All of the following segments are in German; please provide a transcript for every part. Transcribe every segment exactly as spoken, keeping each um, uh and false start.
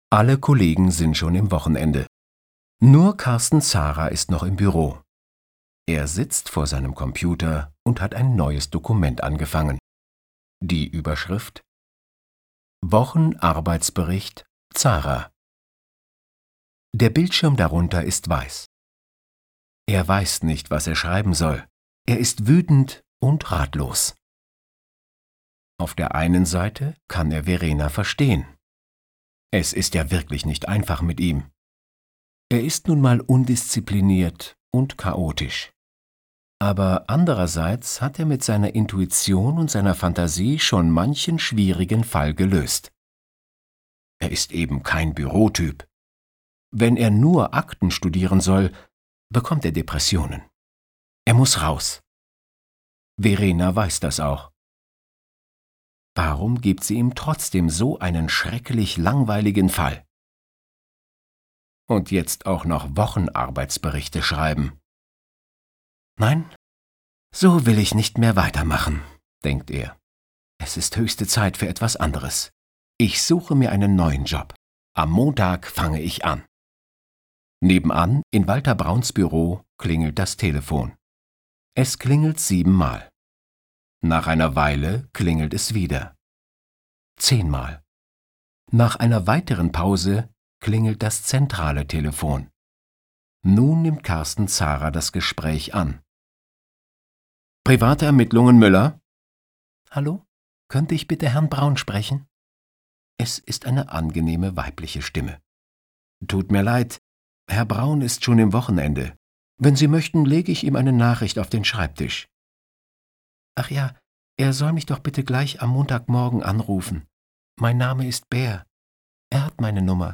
Alle Kollegen sind schon im Wochenende. Nur Carsten Zara ist noch im Büro. Er sitzt vor seinem Computer und hat ein neues Dokument angefangen. Die Überschrift: Wochenarbeitsbericht Zara. Der Bildschirm darunter ist weiß. Er weiß nicht, was er schreiben soll. Er ist wütend und ratlos. Auf der einen Seite kann er Verena verstehen. Es ist ja wirklich nicht einfach mit ihm. Er ist nun mal undiszipliniert und chaotisch. Aber andererseits hat er mit seiner Intuition und seiner Fantasie schon manchen schwierigen Fall gelöst. Er ist eben kein Bürotyp. Wenn er nur Akten studieren soll, bekommt er Depressionen. Er muss raus. Verena weiß das auch. Warum gibt sie ihm trotzdem so einen schrecklich langweiligen Fall? Und jetzt auch noch Wochenarbeitsberichte schreiben. Nein, so will ich nicht mehr weitermachen, denkt er. Es ist höchste Zeit für etwas anderes. Ich suche mir einen neuen Job. Am Montag fange ich an. Nebenan, in Walter Brauns Büro, klingelt das Telefon. Es klingelt siebenmal. Nach einer Weile klingelt es wieder. Zehnmal. Nach einer weiteren Pause klingelt das zentrale Telefon. Nun nimmt Carsten Zara das Gespräch an. Private Ermittlungen Müller? Hallo, könnte ich bitte Herrn Braun sprechen? Es ist eine angenehme weibliche Stimme. Tut mir leid, Herr Braun ist schon im Wochenende. Wenn Sie möchten, lege ich ihm eine Nachricht auf den Schreibtisch. Ach ja, er soll mich doch bitte gleich am Montagmorgen anrufen. Mein Name ist Bär. Er hat meine Nummer.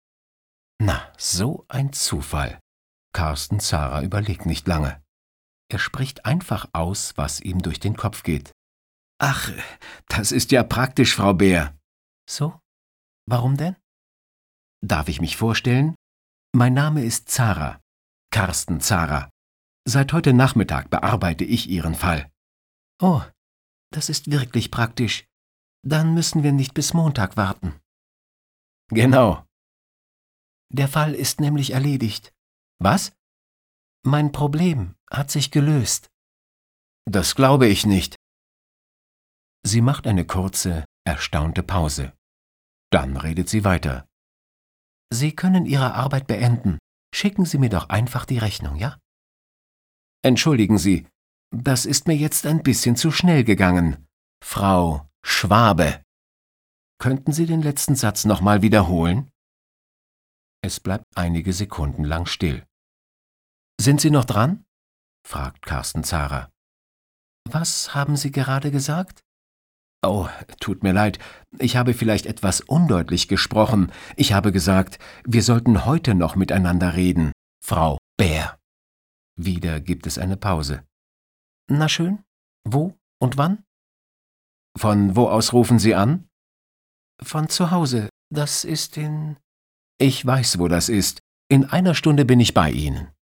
Na, so ein Zufall. Carsten Zara überlegt nicht lange. Er spricht einfach aus, was ihm durch den Kopf geht. Ach, das ist ja praktisch, Frau Bär. So? Warum denn? Darf ich mich vorstellen? Mein Name ist Zara. Carsten Zara. Seit heute Nachmittag bearbeite ich Ihren Fall. Oh, das ist wirklich praktisch. Dann müssen wir nicht bis Montag warten. Genau. Der Fall ist nämlich erledigt. Was? Mein Problem hat sich gelöst. Das glaube ich nicht. Sie macht eine kurze, erstaunte Pause. Dann redet sie weiter. Sie können Ihre Arbeit beenden. Schicken Sie mir doch einfach die Rechnung, ja? Entschuldigen Sie, das ist mir jetzt ein bisschen zu schnell gegangen. Frau Schwabe. Könnten Sie den letzten Satz nochmal wiederholen? Es bleibt einige Sekunden lang still. Sind Sie noch dran? Fragt Carsten Zara. Was haben Sie gerade gesagt? Oh, tut mir leid, ich habe vielleicht etwas undeutlich gesprochen. Ich habe gesagt, wir sollten heute noch miteinander reden, Frau Bär. Wieder gibt es eine Pause. Na schön, wo und wann? Von wo aus rufen Sie an? Von zu Hause, das ist in... Ich weiß, wo das ist. In einer Stunde bin ich bei Ihnen.